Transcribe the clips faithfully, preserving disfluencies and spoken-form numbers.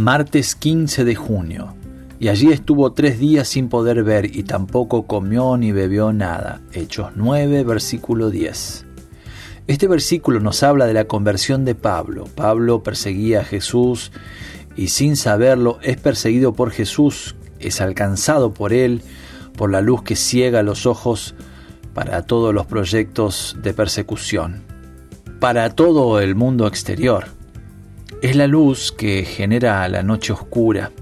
Martes quince de junio. Y allí estuvo tres días sin poder ver y tampoco comió ni bebió nada. Hechos nueve, versículo diez. Este versículo nos habla de la conversión de Pablo. Pablo perseguía a Jesús y sin saberlo es perseguido por Jesús, es alcanzado por él, por la luz que ciega los ojos para todos los proyectos de persecución, para todo el mundo exterior. Es la luz que genera la noche oscura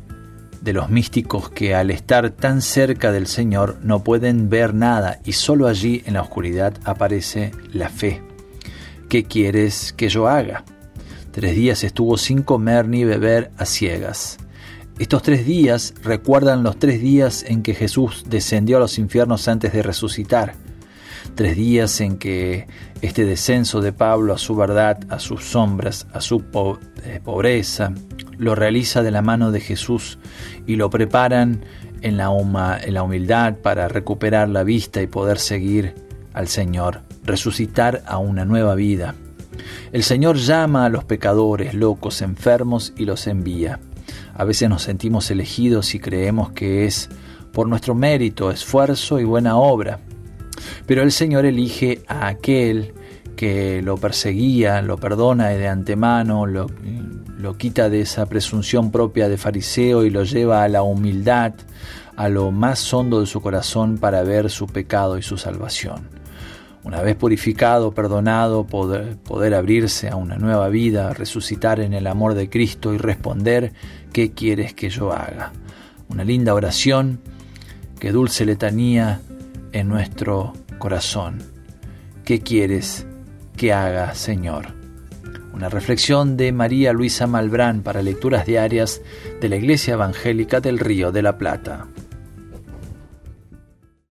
de los místicos que al estar tan cerca del Señor no pueden ver nada y solo allí en la oscuridad aparece la fe. ¿Qué quieres que yo haga? Tres días estuvo sin comer ni beber a ciegas. Estos tres días recuerdan los tres días en que Jesús descendió a los infiernos antes de resucitar. Tres días en que este descenso de Pablo a su verdad, a sus sombras, a su po- eh, pobreza, lo realiza de la mano de Jesús y lo preparan en la, huma, en la humildad para recuperar la vista y poder seguir al Señor, resucitar a una nueva vida. El Señor llama a los pecadores, locos, enfermos y los envía. A veces nos sentimos elegidos y creemos que es por nuestro mérito, esfuerzo y buena obra. Pero el Señor elige a aquel que lo perseguía, lo perdona de antemano, lo, lo quita de esa presunción propia de fariseo y lo lleva a la humildad, a lo más hondo de su corazón para ver su pecado y su salvación. Una vez purificado, perdonado, poder, poder abrirse a una nueva vida, resucitar en el amor de Cristo y responder: ¿qué quieres que yo haga? Una linda oración, que dulce letanía en nuestro corazón. ¿Qué quieres que haga, Señor? Una reflexión de María Luisa Malbrán para lecturas diarias de la Iglesia Evangélica del Río de la Plata.